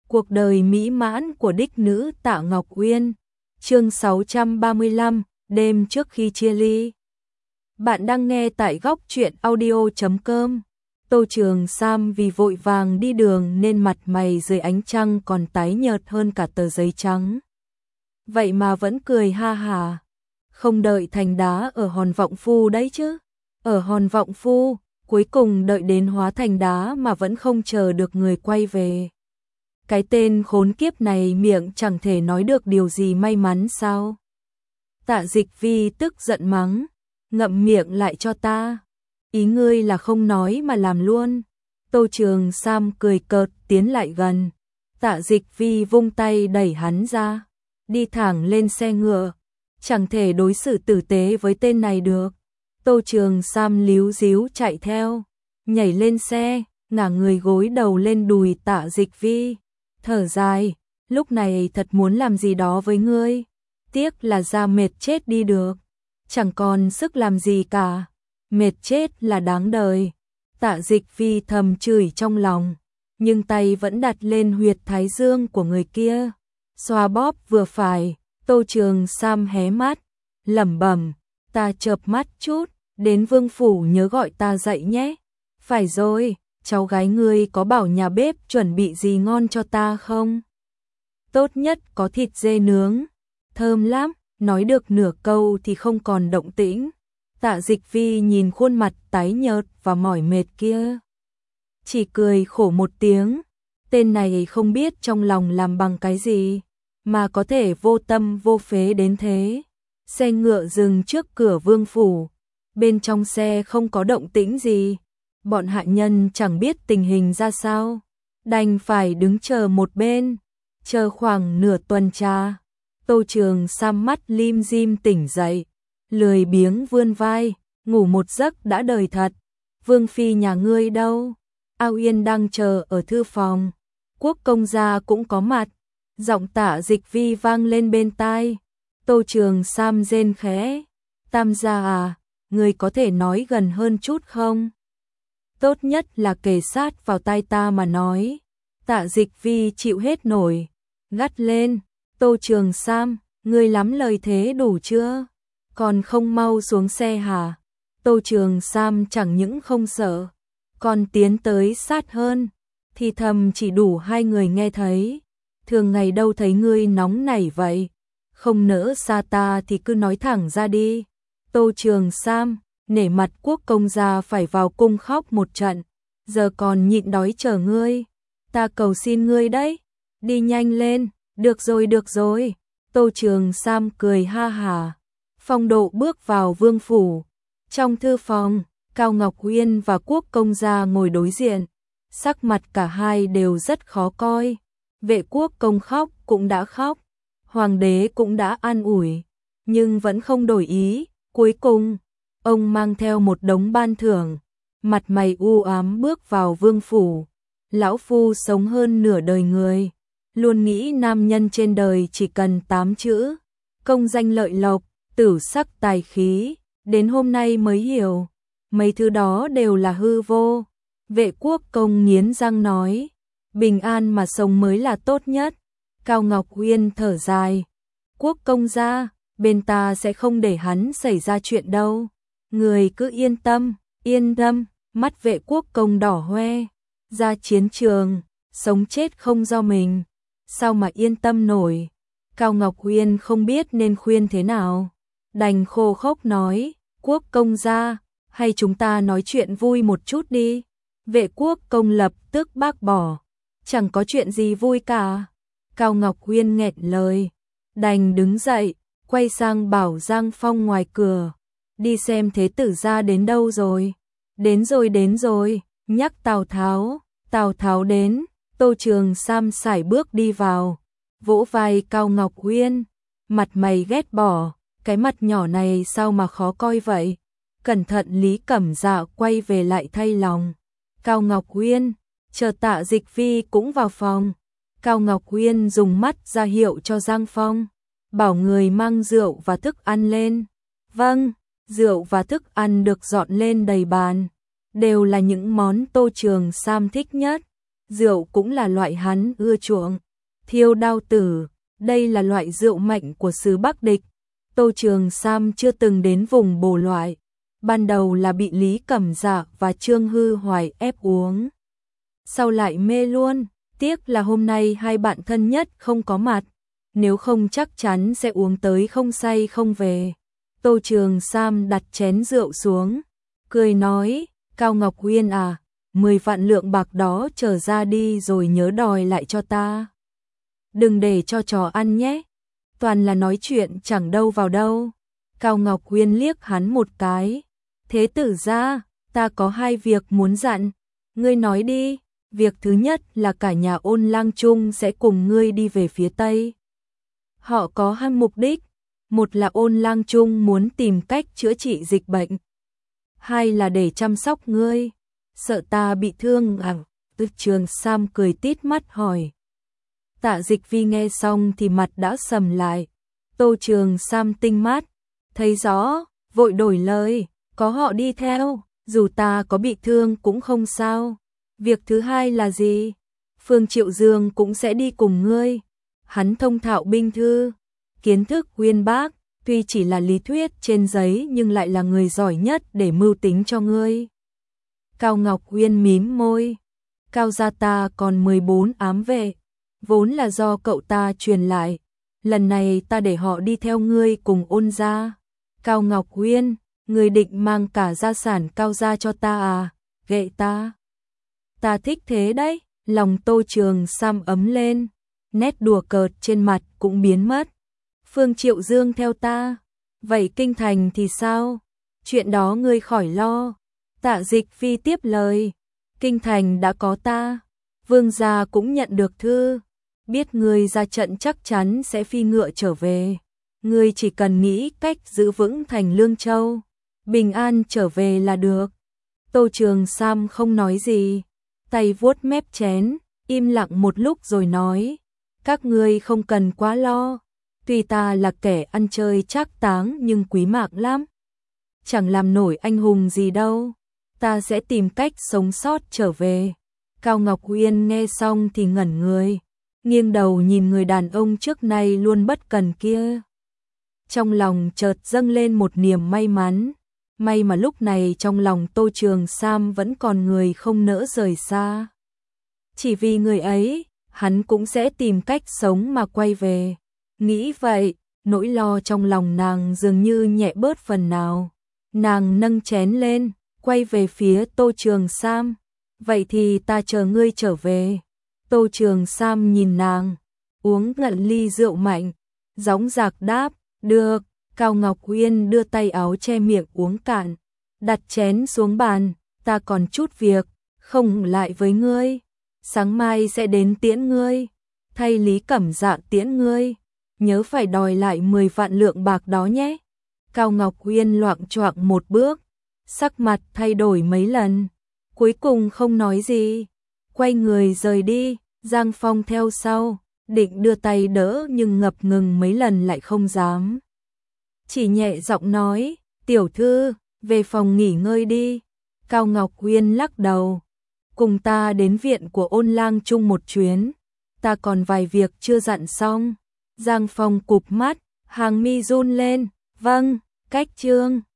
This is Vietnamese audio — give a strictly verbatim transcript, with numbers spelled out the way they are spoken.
Cuộc đời mỹ mãn của đích nữ Tạ Ngọc Uyên. Chương sáu trăm ba mươi lăm, đêm trước khi chia ly. Bạn đang nghe tại góc truyện audio chấm com. Tô Trường Sam vì vội vàng đi đường nên mặt mày dưới ánh trăng còn tái nhợt hơn cả tờ giấy trắng. Vậy mà vẫn cười ha hà. Không đợi thành đá ở Hòn Vọng Phu đấy chứ. Ở Hòn Vọng Phu, cuối cùng đợi đến hóa thành đá mà vẫn không chờ được người quay về. Cái tên khốn kiếp này miệng chẳng thể nói được điều gì may mắn sao? Tạ Dịch Vi tức giận mắng, ngậm miệng lại cho ta. Ý ngươi là không nói mà làm luôn. Tô Trường Sam cười cợt tiến lại gần. Tạ Dịch Vi vung tay đẩy hắn ra, đi thẳng lên xe ngựa. Chẳng thể đối xử tử tế với tên này được. Tô Trường Sam líu díu chạy theo, nhảy lên xe, ngả người gối đầu lên đùi Tạ Dịch Vi. Thở dài, lúc này thật muốn làm gì đó với ngươi. Tiếc là da mệt chết đi được. Chẳng còn sức làm gì cả. Mệt chết là đáng đời. Tạ Dịch Vi thầm chửi trong lòng, nhưng tay vẫn đặt lên huyệt thái dương của người kia. Xoa bóp vừa phải. Tô Trường Sam hé mắt, lẩm bẩm, ta chợp mắt chút, đến Vương Phủ nhớ gọi ta dậy nhé. Phải rồi, cháu gái ngươi có bảo nhà bếp chuẩn bị gì ngon cho ta không? Tốt nhất có thịt dê nướng, thơm lắm. Nói được nửa câu thì không còn động tĩnh. Tạ Dịch Vi nhìn khuôn mặt tái nhợt và mỏi mệt kia, chỉ cười khổ một tiếng. Tên này không biết trong lòng làm bằng cái gì mà có thể vô tâm vô phế đến thế. Xe ngựa dừng trước cửa Vương Phủ. Bên trong xe không có động tĩnh gì. Bọn hạ nhân chẳng biết tình hình ra sao, đành phải đứng chờ một bên. Chờ khoảng nửa tuần trà, Tô Trường Sam mắt lim dim tỉnh dậy, lười biếng vươn vai, ngủ một giấc đã đời thật. Vương phi nhà ngươi đâu? A Uyên đang chờ ở thư phòng. Quốc công gia cũng có mặt. Giọng Tạ Dịch Vi vang lên bên tai. Tô Trường Sam rên khẽ, Tam gia à, ngươi có thể nói gần hơn chút không? Tốt nhất là kề sát vào tai ta mà nói. Tạ Dịch Vi chịu hết nổi, gắt lên, Tô Trường Sam, ngươi lắm lời thế đủ chưa? Còn không mau xuống xe hả? Tô Trường Sam chẳng những không sợ, còn tiến tới sát hơn, thì thầm chỉ đủ hai người nghe thấy. Thường ngày đâu thấy ngươi nóng nảy vậy, không nỡ xa ta thì cứ nói thẳng ra đi. Tô Trường Sam, nể mặt quốc công gia phải vào cung khóc một trận, giờ còn nhịn đói chờ ngươi. Ta cầu xin ngươi đấy, đi nhanh lên. Được rồi được rồi. Tô Trường Sam cười ha hà, phong độ bước vào Vương Phủ. Trong thư phòng, Cao Ngọc Uyên và quốc công gia ngồi đối diện. Sắc mặt cả hai đều rất khó coi. Vệ quốc công khóc cũng đã khóc, hoàng đế cũng đã an ủi, nhưng vẫn không đổi ý. Cuối cùng, ông mang theo một đống ban thưởng, mặt mày u ám bước vào Vương Phủ. Lão phu sống hơn nửa đời người, luôn nghĩ nam nhân trên đời chỉ cần tám chữ: công danh lợi lộc, tử sắc tài khí. Đến hôm nay mới hiểu, mấy thứ đó đều là hư vô. Vệ quốc công nghiến răng nói, bình an mà sống mới là tốt nhất. Cao Ngọc Uyên thở dài, quốc công gia, bên ta sẽ không để hắn xảy ra chuyện đâu. Người cứ yên tâm, yên tâm. Mắt vệ quốc công đỏ hoe, ra chiến trường, sống chết không do mình, sao mà yên tâm nổi. Cao Ngọc Uyên không biết nên khuyên thế nào, đành khô khốc nói, quốc công gia, hay chúng ta nói chuyện vui một chút đi. Vệ quốc công lập tức bác bỏ, chẳng có chuyện gì vui cả. Cao Ngọc Uyên nghẹn lời, đành đứng dậy, quay sang bảo Giang Phong ngoài cửa, đi xem thế tử gia đến đâu rồi. Đến rồi đến rồi, nhắc Tào Tháo. Tào Tháo đến. Tô Trường Sam sải bước đi vào, vỗ vai Cao Ngọc Uyên, mặt mày ghét bỏ, cái mặt nhỏ này sao mà khó coi vậy. Cẩn thận Lý Cẩm Dạ quay về lại thay lòng. Cao Ngọc Uyên, chờ Tạ Dịch Vi cũng vào phòng. Cao Ngọc Uyên dùng mắt ra hiệu cho Giang Phong, bảo người mang rượu và thức ăn lên. Vâng. Rượu và thức ăn được dọn lên đầy bàn, đều là những món Tô Trường Sam thích nhất. rượu cũng là loại hắn ưa chuộng. Thiêu đao tử, đây là loại rượu mạnh của xứ Bắc Địch. Tô Trường Sam chưa từng đến vùng bồ loại. Ban đầu là bị Lý Cẩm Dạ và Trương Hư Hoài ép uống. Sau lại mê luôn, tiếc là hôm nay hai bạn thân nhất không có mặt. Nếu không chắc chắn sẽ uống tới không say không về. Tô Trường Sam đặt chén rượu xuống, cười nói, Cao Ngọc Uyên à, mười vạn lượng bạc đó trở ra đi rồi nhớ đòi lại cho ta. Đừng để cho trò ăn nhé, toàn là nói chuyện chẳng đâu vào đâu. Cao Ngọc Uyên liếc hắn một cái, thế tử ra, ta có hai việc muốn dặn, ngươi nói đi. Việc thứ nhất là cả nhà Ôn Lang Trung sẽ cùng ngươi đi về phía Tây. Họ có hai mục đích, một là Ôn Lang Trung muốn tìm cách chữa trị dịch bệnh, hai là để chăm sóc ngươi. Sợ ta bị thương à? Tô Trường Sam cười tít mắt hỏi. Tạ Dịch Vi nghe xong thì mặt đã sầm lại. Tô Trường Sam tinh mắt, thấy rõ, vội đổi lời, có họ đi theo, dù ta có bị thương cũng không sao. Việc thứ hai là gì? Phương Triệu Dương cũng sẽ đi cùng ngươi. Hắn thông thạo binh thư, kiến thức uyên bác, tuy chỉ là lý thuyết trên giấy nhưng lại là người giỏi nhất để mưu tính cho ngươi. Cao Ngọc Uyên mím môi, Cao gia ta còn mười bốn ám vệ, vốn là do cậu ta truyền lại. Lần này ta để họ đi theo ngươi cùng Ôn gia. Cao Ngọc Uyên, ngươi định mang cả gia sản Cao gia cho ta à? Ghệ ta. Ta thích thế đấy, lòng Tô Trường Sam ấm lên, nét đùa cợt trên mặt cũng biến mất. Phương Triệu Dương theo ta, vậy kinh thành thì sao? Chuyện đó ngươi khỏi lo. Tạ Dịch Phi tiếp lời, kinh thành đã có ta, vương gia cũng nhận được thư, biết ngươi ra trận chắc chắn sẽ phi ngựa trở về. Ngươi chỉ cần nghĩ cách giữ vững thành Lương Châu, bình an trở về là được. Tô Trường Sam không nói gì, tay vuốt mép chén, im lặng một lúc rồi nói, các ngươi không cần quá lo, tuy ta là kẻ ăn chơi trác táng nhưng quý mạng lắm, chẳng làm nổi anh hùng gì đâu, ta sẽ tìm cách sống sót trở về. Cao Ngọc Uyên nghe xong thì ngẩn người, nghiêng đầu nhìn người đàn ông trước nay luôn bất cần kia. Trong lòng chợt dâng lên một niềm may mắn, may mà lúc này trong lòng Tô Trường Sam vẫn còn người không nỡ rời xa. Chỉ vì người ấy, hắn cũng sẽ tìm cách sống mà quay về. Nghĩ vậy, nỗi lo trong lòng nàng dường như nhẹ bớt phần nào. Nàng nâng chén lên, quay về phía Tô Trường Sam. Vậy thì ta chờ ngươi trở về. Tô Trường Sam nhìn nàng, uống ngận ly rượu mạnh, dõng dạc đáp, được. Cao Ngọc Uyên đưa tay áo che miệng uống cạn, đặt chén xuống bàn, ta còn chút việc, không lại với ngươi. Sáng mai sẽ đến tiễn ngươi, thay Lý Cẩm Dạ tiễn ngươi, nhớ phải đòi lại mười vạn lượng bạc đó nhé. Cao Ngọc Uyên loạng choạng một bước, sắc mặt thay đổi mấy lần, cuối cùng không nói gì, quay người rời đi. Giang Phong theo sau, định đưa tay đỡ nhưng ngập ngừng mấy lần lại không dám. Chỉ nhẹ giọng nói, tiểu thư, về phòng nghỉ ngơi đi. Cao Ngọc Uyên lắc đầu, cùng ta đến viện của Ôn Lang Trung một chuyến, ta còn vài việc chưa dặn xong. Giang Phong cụp mắt, hàng mi run lên, vâng, cách chương.